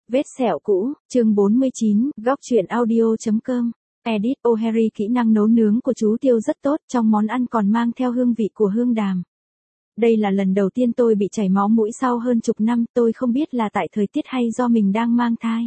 Vết sẹo cũ, chương 49, góc truyện audio.com. Edit O'Harry kỹ năng nấu nướng của chú Tiêu rất tốt, trong món ăn còn mang theo hương vị của hương đàm. Đây là lần đầu tiên tôi bị chảy máu mũi sau hơn chục năm, tôi không biết là tại thời tiết hay do mình đang mang thai.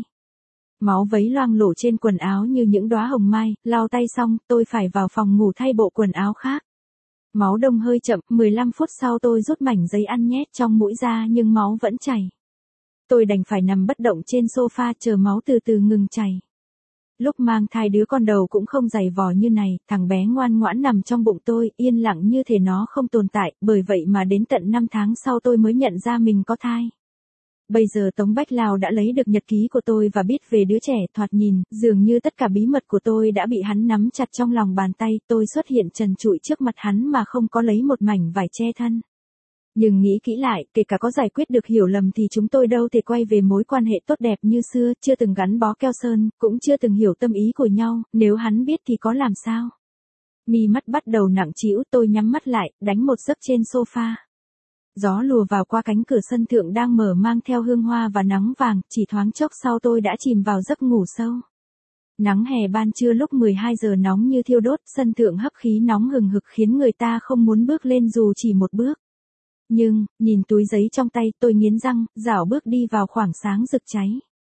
Máu vấy loang lổ trên quần áo như những đóa hồng mai, lau tay xong, tôi phải vào phòng ngủ thay bộ quần áo khác. Máu đông hơi chậm, 15 phút sau tôi rút mảnh giấy ăn nhét trong mũi ra nhưng máu vẫn chảy. Tôi đành phải nằm bất động trên sofa chờ máu từ từ ngừng chảy. Lúc mang thai đứa con đầu cũng không dày vò như này, thằng bé ngoan ngoãn nằm trong bụng tôi, yên lặng như thể nó không tồn tại, bởi vậy mà đến tận 5 tháng sau tôi mới nhận ra mình có thai. Bây giờ Tống Bách Lao đã lấy được nhật ký của tôi và biết về đứa trẻ, thoạt nhìn, dường như tất cả bí mật của tôi đã bị hắn nắm chặt trong lòng bàn tay, tôi xuất hiện trần trụi trước mặt hắn mà không có lấy một mảnh vải che thân. Nhưng nghĩ kỹ lại, kể cả có giải quyết được hiểu lầm thì chúng tôi đâu thể quay về mối quan hệ tốt đẹp như xưa, chưa từng gắn bó keo sơn, cũng chưa từng hiểu tâm ý của nhau, nếu hắn biết thì có làm sao. Mi mắt bắt đầu nặng trĩu, tôi nhắm mắt lại, đánh một giấc trên sofa. Gió lùa vào qua cánh cửa sân thượng đang mở mang theo hương hoa và nắng vàng, chỉ thoáng chốc sau tôi đã chìm vào giấc ngủ sâu. Nắng hè ban trưa lúc 12 giờ nóng như thiêu đốt, sân thượng hấp khí nóng hừng hực khiến người ta không muốn bước lên dù chỉ một bước. Nhưng, nhìn túi giấy trong tay, tôi nghiến răng, rảo bước đi vào khoảng sáng rực cháy.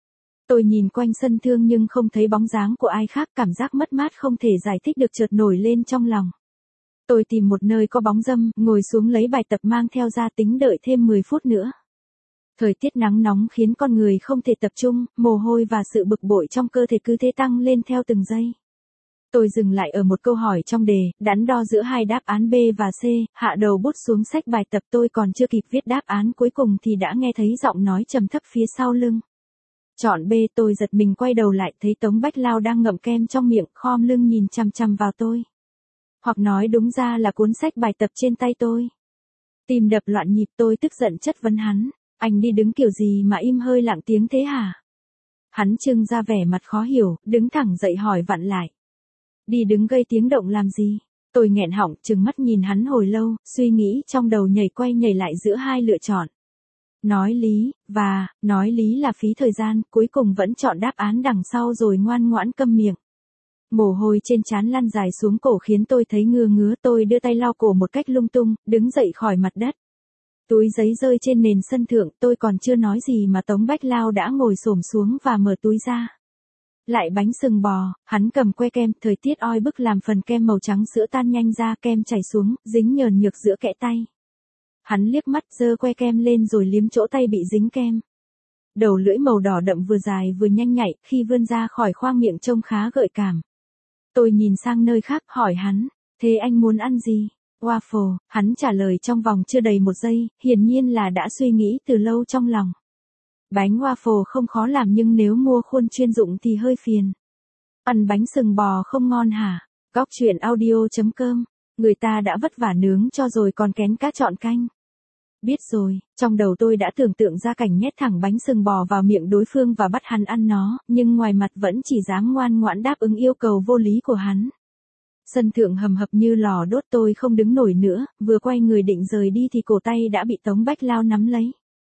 Tôi nhìn quanh sân thượng nhưng không thấy bóng dáng của ai khác, cảm giác mất mát không thể giải thích được chợt nổi lên trong lòng. Tôi tìm một nơi có bóng râm, ngồi xuống lấy bài tập mang theo ra tính đợi thêm 10 phút nữa. Thời tiết nắng nóng khiến con người không thể tập trung, mồ hôi và sự bực bội trong cơ thể cứ thế tăng lên theo từng giây. Tôi dừng lại ở một câu hỏi trong đề, đắn đo giữa hai đáp án B và C, hạ đầu bút xuống sách bài tập, tôi còn chưa kịp viết đáp án cuối cùng thì đã nghe thấy giọng nói trầm thấp phía sau lưng. Chọn B, tôi giật mình quay đầu lại thấy Tống Bách Lao đang ngậm kem trong miệng, khom lưng nhìn chằm chằm vào tôi. Hoặc nói đúng ra là cuốn sách bài tập trên tay tôi. Tim đập loạn nhịp, tôi tức giận chất vấn hắn, anh đi đứng kiểu gì mà im hơi lặng tiếng thế hả? Hắn trưng ra vẻ mặt khó hiểu, đứng thẳng dậy hỏi vặn lại. Đi đứng gây tiếng động làm gì? Tôi nghẹn họng, trừng mắt nhìn hắn hồi lâu, suy nghĩ trong đầu nhảy quay nhảy lại giữa hai lựa chọn. Nói lý là phí thời gian, cuối cùng vẫn chọn đáp án đằng sau rồi ngoan ngoãn câm miệng. Mồ hôi trên trán lăn dài xuống cổ khiến tôi thấy ngứa, tôi đưa tay lau cổ một cách lung tung, đứng dậy khỏi mặt đất. Túi giấy rơi trên nền sân thượng, tôi còn chưa nói gì mà Tống Bách Lao đã ngồi xổm xuống và mở túi ra. Lại bánh sừng bò, hắn cầm que kem, thời tiết oi bức làm phần kem màu trắng sữa tan nhanh ra, kem chảy xuống, dính nhờn nhược giữa kẽ tay. Hắn liếc mắt giơ que kem lên rồi liếm chỗ tay bị dính kem. Đầu lưỡi màu đỏ đậm vừa dài vừa nhanh nhạy, khi vươn ra khỏi khoang miệng trông khá gợi cảm. Tôi nhìn sang nơi khác, hỏi hắn, thế anh muốn ăn gì? Waffle, hắn trả lời trong vòng chưa đầy một giây, hiển nhiên là đã suy nghĩ từ lâu trong lòng. Bánh waffle không khó làm nhưng nếu mua khuôn chuyên dụng thì hơi phiền. Ăn bánh sừng bò không ngon hả? Góc truyện audio.com. Người ta đã vất vả nướng cho rồi còn kén cá chọn canh. Biết rồi, trong đầu tôi đã tưởng tượng ra cảnh nhét thẳng bánh sừng bò vào miệng đối phương và bắt hắn ăn nó, nhưng ngoài mặt vẫn chỉ dám ngoan ngoãn đáp ứng yêu cầu vô lý của hắn. Sân thượng hầm hập như lò đốt, tôi không đứng nổi nữa, vừa quay người định rời đi thì cổ tay đã bị Tống Bách Lao nắm lấy.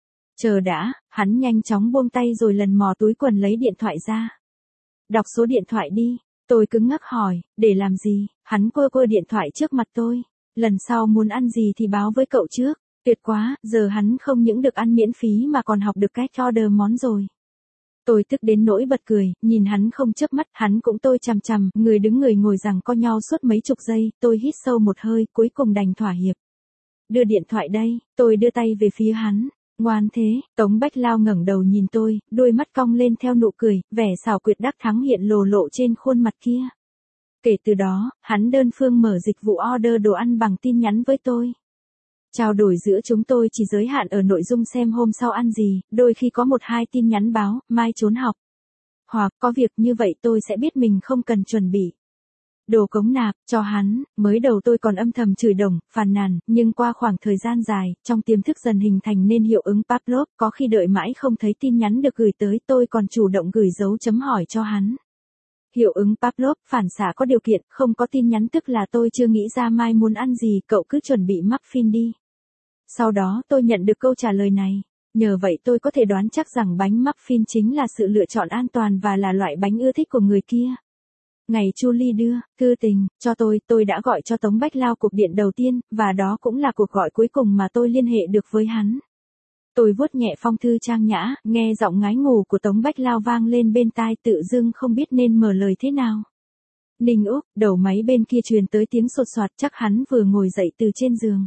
Chờ đã, hắn nhanh chóng buông tay rồi lần mò túi quần lấy điện thoại ra. Đọc số điện thoại đi, tôi cứng ngắc hỏi, để làm gì? Hắn quơ điện thoại trước mặt tôi. Lần sau muốn ăn gì thì báo với cậu trước. Tuyệt quá, giờ hắn không những được ăn miễn phí mà còn học được cách order món rồi. Tôi tức đến nỗi bật cười, nhìn hắn không chớp mắt, hắn cũng tôi chằm chằm, người đứng người ngồi giằng co nhau suốt mấy chục giây, tôi hít sâu một hơi, cuối cùng đành thỏa hiệp. Đưa điện thoại đây, tôi đưa tay về phía hắn. Ngoan thế, Tống Bách Lao ngẩng đầu nhìn tôi, đôi mắt cong lên theo nụ cười, vẻ xảo quyệt đắc thắng hiện lồ lộ trên khuôn mặt kia. Kể từ đó, hắn đơn phương mở dịch vụ order đồ ăn bằng tin nhắn với tôi. Trao đổi giữa chúng tôi chỉ giới hạn ở nội dung xem hôm sau ăn gì, đôi khi có 1-2 tin nhắn báo, mai trốn học. Hoặc có việc như vậy tôi sẽ biết mình không cần chuẩn bị. Đồ cống nạp, cho hắn, mới đầu tôi còn âm thầm chửi đồng, phàn nàn, nhưng qua khoảng thời gian dài, trong tiềm thức dần hình thành nên hiệu ứng Pavlov, có khi đợi mãi không thấy tin nhắn được gửi tới tôi còn chủ động gửi dấu chấm hỏi cho hắn. Hiệu ứng Pavlov, phản xạ có điều kiện, không có tin nhắn tức là tôi chưa nghĩ ra mai muốn ăn gì, cậu cứ chuẩn bị muffin đi. Sau đó tôi nhận được câu trả lời này. Nhờ vậy tôi có thể đoán chắc rằng bánh muffin chính là sự lựa chọn an toàn và là loại bánh ưa thích của người kia. Ngày Julie đưa thư tình cho tôi đã gọi cho Tống Bách Lao cuộc điện đầu tiên, và đó cũng là cuộc gọi cuối cùng mà tôi liên hệ được với hắn. Tôi vuốt nhẹ phong thư trang nhã, nghe giọng ngái ngủ của Tống Bách Lao vang lên bên tai, tự dưng không biết nên mở lời thế nào. Ninh Úc, đầu máy bên kia truyền tới tiếng sột soạt, chắc hắn vừa ngồi dậy từ trên giường.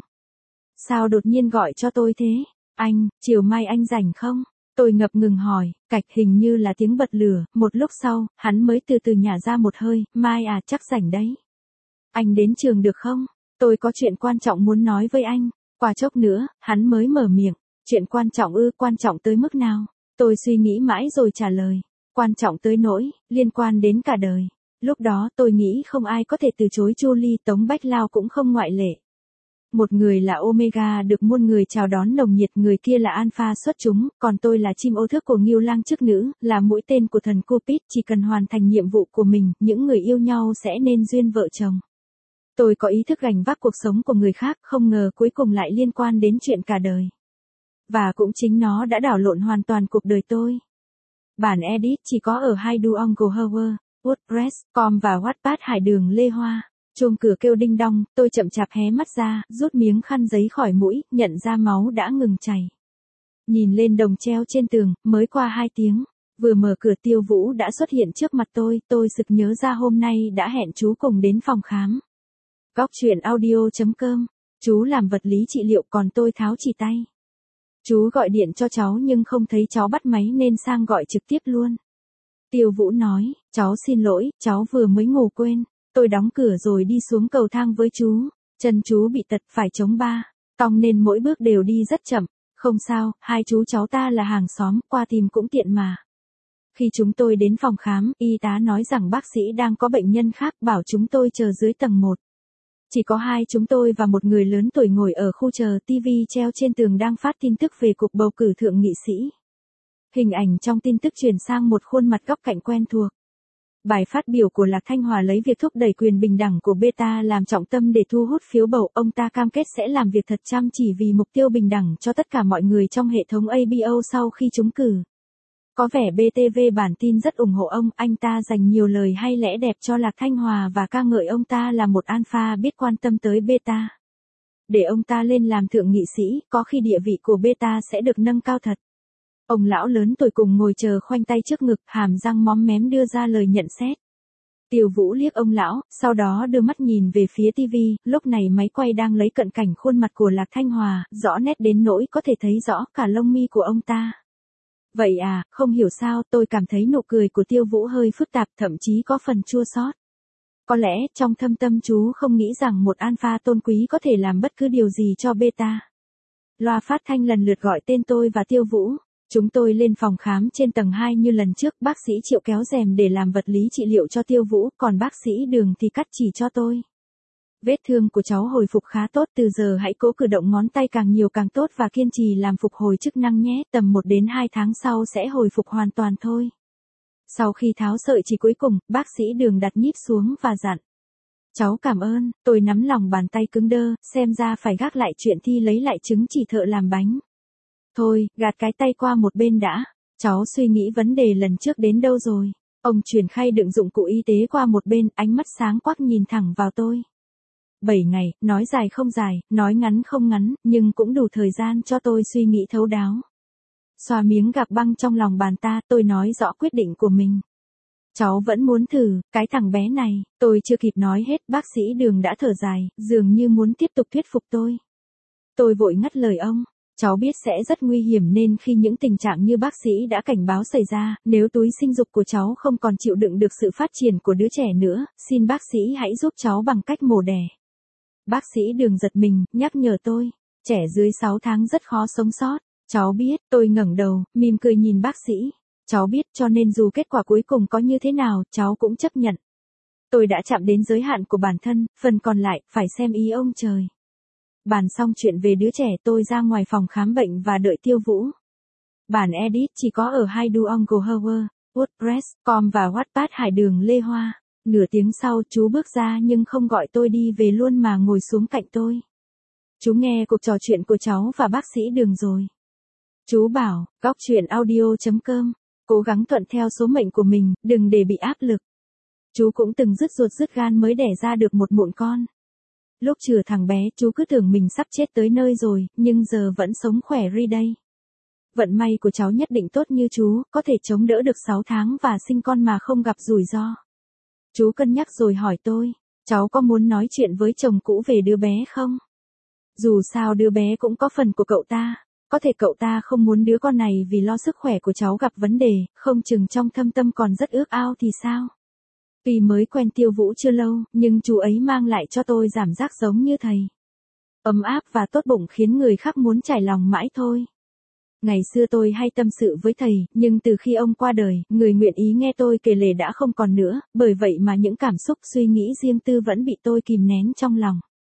Sao đột nhiên gọi cho tôi thế? Anh, chiều mai anh rảnh không? Tôi ngập ngừng hỏi, cạch, hình như là tiếng bật lửa, một lúc sau, hắn mới từ từ nhả ra một hơi, mai à, chắc rảnh đấy. Anh đến trường được không? Tôi có chuyện quan trọng muốn nói với anh. Qua chốc nữa, hắn mới mở miệng, chuyện quan trọng ư, quan trọng tới mức nào? Tôi suy nghĩ mãi rồi trả lời, quan trọng tới nỗi, liên quan đến cả đời. Lúc đó tôi nghĩ không ai có thể từ chối Julie, Tống Bách Lao cũng không ngoại lệ. Một người là Omega được muôn người chào đón nồng nhiệt, người kia là Alpha xuất chúng, còn tôi là chim ô thước của Ngưu Lang chức nữ, là mũi tên của thần Cupid, chỉ cần hoàn thành nhiệm vụ của mình, những người yêu nhau sẽ nên duyên vợ chồng. Tôi có ý thức gánh vác cuộc sống của người khác, không ngờ cuối cùng lại liên quan đến chuyện cả đời. Và cũng chính nó đã đảo lộn hoàn toàn cuộc đời tôi. Bản edit chỉ có ở hai Duolingo, WordPress.com và Wattpad Hải Đường Lê Hoa. Chuông cửa kêu đinh đong, tôi chậm chạp hé mắt ra, rút miếng khăn giấy khỏi mũi, nhận ra máu đã ngừng chảy. Nhìn lên đồng treo trên tường, mới qua 2 tiếng, vừa mở cửa Tiêu Vũ đã xuất hiện trước mặt tôi sực nhớ ra hôm nay đã hẹn chú cùng đến phòng khám. Góc truyện audio.com, chú làm vật lý trị liệu còn tôi tháo chỉ tay. Chú gọi điện cho cháu nhưng không thấy cháu bắt máy nên sang gọi trực tiếp luôn. Tiêu Vũ nói, cháu xin lỗi, cháu vừa mới ngủ quên. Tôi đóng cửa rồi đi xuống cầu thang với chú. Chân chú bị tật phải chống ba, cong nên mỗi bước đều đi rất chậm. Không sao, hai chú cháu ta là hàng xóm, qua tìm cũng tiện mà. Khi chúng tôi đến phòng khám, y tá nói rằng bác sĩ đang có bệnh nhân khác, bảo chúng tôi chờ dưới tầng 1. Chỉ có hai chúng tôi và một người lớn tuổi ngồi ở khu chờ, TV treo trên tường đang phát tin tức về cuộc bầu cử thượng nghị sĩ. Hình ảnh trong tin tức chuyển sang một khuôn mặt góc cạnh quen thuộc. Bài phát biểu của Lạc Thanh Hòa lấy việc thúc đẩy quyền bình đẳng của Beta làm trọng tâm để thu hút phiếu bầu. Ông ta cam kết sẽ làm việc thật chăm chỉ vì mục tiêu bình đẳng cho tất cả mọi người trong hệ thống ABO sau khi trúng cử. Có vẻ BTV bản tin rất ủng hộ ông, anh ta dành nhiều lời hay lẽ đẹp cho Lạc Thanh Hòa và ca ngợi ông ta là một alpha biết quan tâm tới Beta. Để ông ta lên làm thượng nghị sĩ, có khi địa vị của Beta sẽ được nâng cao thật. Ông lão lớn tuổi cùng ngồi chờ khoanh tay trước ngực, hàm răng móm mém đưa ra lời nhận xét. Tiêu Vũ liếc ông lão, sau đó đưa mắt nhìn về phía TV, lúc này máy quay đang lấy cận cảnh khuôn mặt của Lạc Thanh Hòa, rõ nét đến nỗi có thể thấy rõ cả lông mi của ông ta. Vậy à, không hiểu sao tôi cảm thấy nụ cười của Tiêu Vũ hơi phức tạp, thậm chí có phần chua xót. Có lẽ trong thâm tâm chú không nghĩ rằng một alpha tôn quý có thể làm bất cứ điều gì cho Beta. Loa phát thanh lần lượt gọi tên tôi và Tiêu Vũ. Chúng tôi lên phòng khám trên tầng 2 như lần trước, bác sĩ Triệu kéo rèm để làm vật lý trị liệu cho Tiêu Vũ, còn bác sĩ Đường thì cắt chỉ cho tôi. Vết thương của cháu hồi phục khá tốt, từ giờ hãy cố cử động ngón tay càng nhiều càng tốt và kiên trì làm phục hồi chức năng nhé, tầm 1 đến 2 tháng sau sẽ hồi phục hoàn toàn thôi. Sau khi tháo sợi chỉ cuối cùng, bác sĩ Đường đặt nhíp xuống và dặn. Cháu cảm ơn, tôi nắm lòng bàn tay cứng đơ, xem ra phải gác lại chuyện thi lấy lại chứng chỉ thợ làm bánh. Thôi, gạt cái tay qua một bên đã. Cháu suy nghĩ vấn đề lần trước đến đâu rồi? Ông chuyển khay đựng dụng cụ y tế qua một bên, ánh mắt sáng quắc nhìn thẳng vào tôi. 7 ngày, nói dài không dài, nói ngắn không ngắn, nhưng cũng đủ thời gian cho tôi suy nghĩ thấu đáo. Xoa miếng gạc băng trong lòng bàn ta, tôi nói rõ quyết định của mình. Cháu vẫn muốn thử, cái thằng bé này, tôi chưa kịp nói hết, bác sĩ Đường đã thở dài, dường như muốn tiếp tục thuyết phục tôi. Tôi vội ngắt lời ông. Cháu biết sẽ rất nguy hiểm nên khi những tình trạng như bác sĩ đã cảnh báo xảy ra, nếu túi sinh dục của cháu không còn chịu đựng được sự phát triển của đứa trẻ nữa, xin bác sĩ hãy giúp cháu bằng cách mổ đẻ. Bác sĩ Đường giật mình, nhắc nhở tôi, trẻ dưới 6 tháng rất khó sống sót. Cháu biết, tôi ngẩng đầu, mỉm cười nhìn bác sĩ. Cháu biết, cho nên dù kết quả cuối cùng có như thế nào, cháu cũng chấp nhận. Tôi đã chạm đến giới hạn của bản thân, phần còn lại, phải xem ý ông trời. Bàn xong chuyện về đứa trẻ, tôi ra ngoài phòng khám bệnh và đợi Tiêu Vũ. Bản edit chỉ có ở hai Duolingo, WordPress.com và Wattpad Hải Đường Lê Hoa. Nửa tiếng sau, chú bước ra nhưng không gọi tôi đi về luôn mà ngồi xuống cạnh tôi. Chú nghe cuộc trò chuyện của cháu và bác sĩ Đường rồi. Chú bảo, góc chuyện audio.com, cố gắng thuận theo số mệnh của mình, đừng để bị áp lực. Chú cũng từng rứt ruột rứt gan mới đẻ ra được một mụn con. Lúc chừa thằng bé, chú cứ tưởng mình sắp chết tới nơi rồi, nhưng giờ vẫn sống khỏe ri đây. Vận may của cháu nhất định tốt như chú, có thể chống đỡ được 6 tháng và sinh con mà không gặp rủi ro. Chú cân nhắc rồi hỏi tôi, cháu có muốn nói chuyện với chồng cũ về đứa bé không? Dù sao đứa bé cũng có phần của cậu ta, có thể cậu ta không muốn đứa con này vì lo sức khỏe của cháu gặp vấn đề, không chừng trong thâm tâm còn rất ước ao thì sao? Tuy mới quen Tiêu Vũ chưa lâu, nhưng chú ấy mang lại cho tôi cảm giác giống như thầy. Ấm áp và tốt bụng khiến người khác muốn trải lòng mãi thôi. Ngày xưa tôi hay tâm sự với thầy, nhưng từ khi ông qua đời, người nguyện ý nghe tôi kể lể đã không còn nữa, bởi vậy mà những cảm xúc suy nghĩ riêng tư vẫn bị tôi kìm nén trong lòng.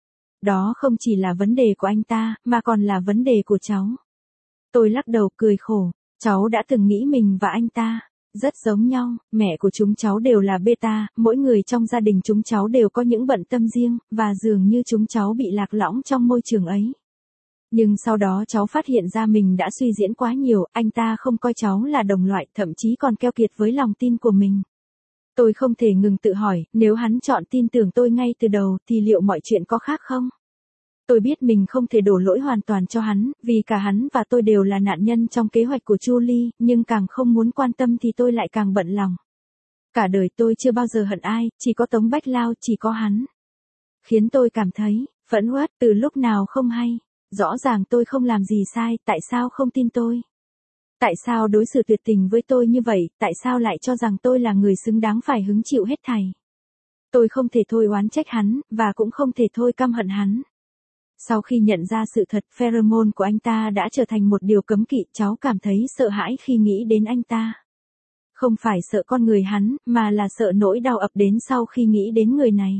Đó không chỉ là vấn đề của anh ta, mà còn là vấn đề của cháu. Tôi lắc đầu cười khổ, cháu đã từng nghĩ mình và anh ta rất giống nhau, mẹ của chúng cháu đều là beta, mỗi người trong gia đình chúng cháu đều có những bận tâm riêng, và dường như chúng cháu bị lạc lõng trong môi trường ấy. Nhưng sau đó cháu phát hiện ra mình đã suy diễn quá nhiều, anh ta không coi cháu là đồng loại, thậm chí còn keo kiệt với lòng tin của mình. Tôi không thể ngừng tự hỏi, nếu hắn chọn tin tưởng tôi ngay từ đầu, thì liệu mọi chuyện có khác không? Tôi biết mình không thể đổ lỗi hoàn toàn cho hắn, vì cả hắn và tôi đều là nạn nhân trong kế hoạch của Julie, nhưng càng không muốn quan tâm thì tôi lại càng bận lòng. Cả đời tôi chưa bao giờ hận ai, chỉ có Tống Bách Lao, chỉ có hắn. Khiến tôi cảm thấy phẫn uất từ lúc nào không hay. Rõ ràng tôi không làm gì sai, tại sao không tin tôi? Tại sao đối xử tuyệt tình với tôi như vậy, tại sao lại cho rằng tôi là người xứng đáng phải hứng chịu hết thảy? Tôi không thể thôi oán trách hắn, và cũng không thể thôi căm hận hắn. Sau khi nhận ra sự thật, pheromone của anh ta đã trở thành một điều cấm kỵ, cháu cảm thấy sợ hãi khi nghĩ đến anh ta. Không phải sợ con người hắn, mà là sợ nỗi đau ập đến sau khi nghĩ đến người này.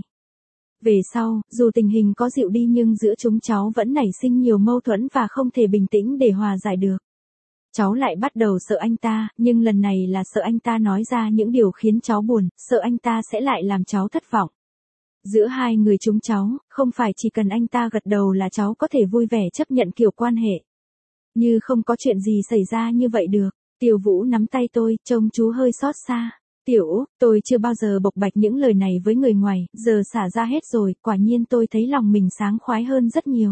Về sau, dù tình hình có dịu đi nhưng giữa chúng cháu vẫn nảy sinh nhiều mâu thuẫn và không thể bình tĩnh để hòa giải được. Cháu lại bắt đầu sợ anh ta, nhưng lần này là sợ anh ta nói ra những điều khiến cháu buồn, sợ anh ta sẽ lại làm cháu thất vọng. Giữa hai người chúng cháu, không phải chỉ cần anh ta gật đầu là cháu có thể vui vẻ chấp nhận kiểu quan hệ. Như không có chuyện gì xảy ra như vậy được. Tiêu Vũ nắm tay tôi, trông chú hơi xót xa. Tiểu Úc, tôi chưa bao giờ bộc bạch những lời này với người ngoài, giờ xả ra hết rồi, quả nhiên tôi thấy lòng mình sáng khoái hơn rất nhiều.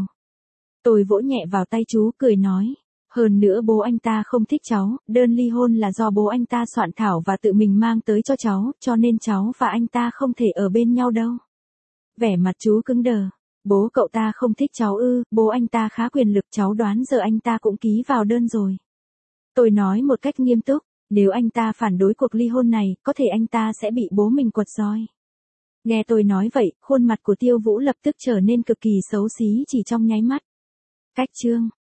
Tôi vỗ nhẹ vào tay chú, cười nói. Hơn nữa bố anh ta không thích cháu, đơn ly hôn là do bố anh ta soạn thảo và tự mình mang tới cho cháu, cho nên cháu và anh ta không thể ở bên nhau đâu. Vẻ mặt chú cứng đờ. Bố cậu ta không thích cháu ư? Bố anh ta khá quyền lực, cháu đoán giờ anh ta cũng ký vào đơn rồi. Tôi nói một cách nghiêm túc, nếu anh ta phản đối cuộc ly hôn này, có thể anh ta sẽ bị bố mình quật roi. Nghe tôi nói vậy, khuôn mặt của Tiêu Vũ lập tức trở nên cực kỳ xấu xí chỉ trong nháy mắt. Cách chương